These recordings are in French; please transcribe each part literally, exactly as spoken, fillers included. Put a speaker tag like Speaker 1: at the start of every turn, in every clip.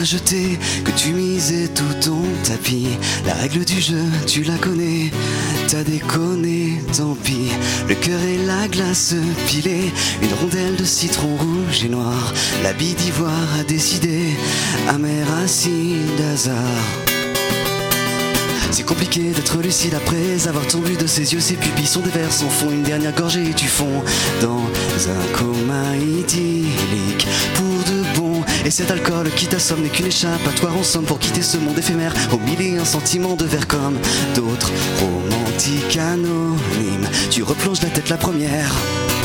Speaker 1: à jeter, que tu misais tout ton tapis. La règle du jeu, tu la connais, t'as déconné, tant pis. Le cœur et la glace pilée, une rondelle de citron rouge et noir. L'habit d'ivoire a décidé, amer acide hasard. C'est compliqué d'être lucide après avoir ton but de ses yeux. Ses pupilles sont des vers sans fond, une dernière gorgée et tu fonds dans un coma idyllique pour de bon. Et cet alcool qui t'assomme n'est qu'une échappatoire en somme pour quitter ce monde éphémère. Au milieu un sentiment de verre comme d'autres romantiques anonymes. Tu replonges la tête la première.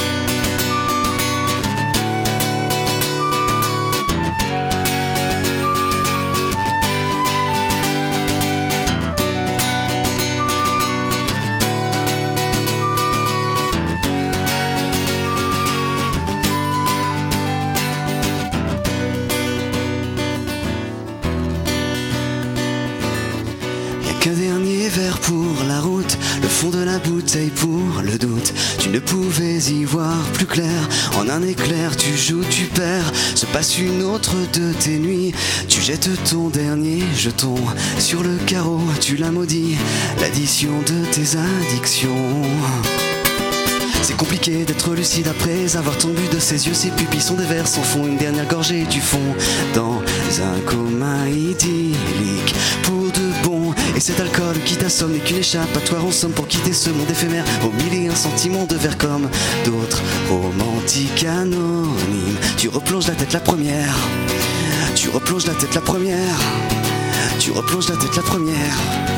Speaker 1: Qu'un dernier verre pour la route, le fond de la bouteille pour le doute. Tu ne pouvais y voir plus clair, en un éclair tu joues, tu perds. Se passe une autre de tes nuits, tu jettes ton dernier jeton sur le carreau, tu l'as maudit, l'addition de tes addictions. C'est compliqué d'être lucide après avoir ton but de ses yeux. Ses pupilles sont des vers sans fond, une dernière gorgée du fond dans un coma idyllique pour de bon. Et cet alcool qui t'assomme n'est qu'une échappatoire en somme pour quitter ce monde éphémère. Au milieu un sentiment de verre comme d'autres romantiques anonymes. Tu replonges la tête la première, tu replonges la tête la première, tu replonges la tête la première.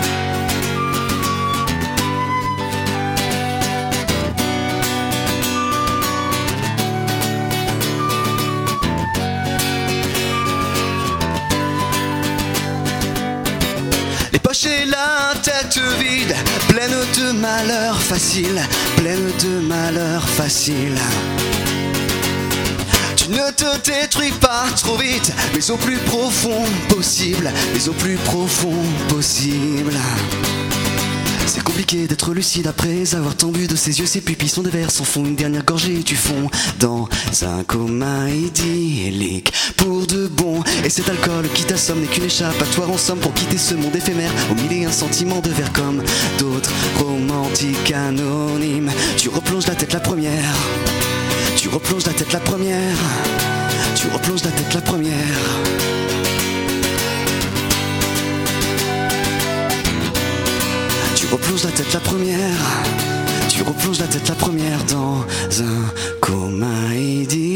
Speaker 1: Les poches et la tête vide, pleine de malheurs faciles, pleine de malheurs faciles. Tu ne te détruis pas trop vite, mais au plus profond possible, mais au plus profond possible. C'est compliqué d'être lucide après avoir ton but de ses yeux. Ses pupilles sont des vers sans fond, une dernière gorgée et tu fonds dans un coma idyllique pour de bon. Et cet alcool qui t'assomme n'est qu'une échappatoire en somme pour quitter ce monde éphémère. Au milieu un sentiment de verre comme d'autres romantiques anonymes. Tu replonges la tête la première, tu replonges la tête la première, tu replonges la tête la première. Tu replonges la tête la première, tu replonges la tête la première dans un coma idyllique.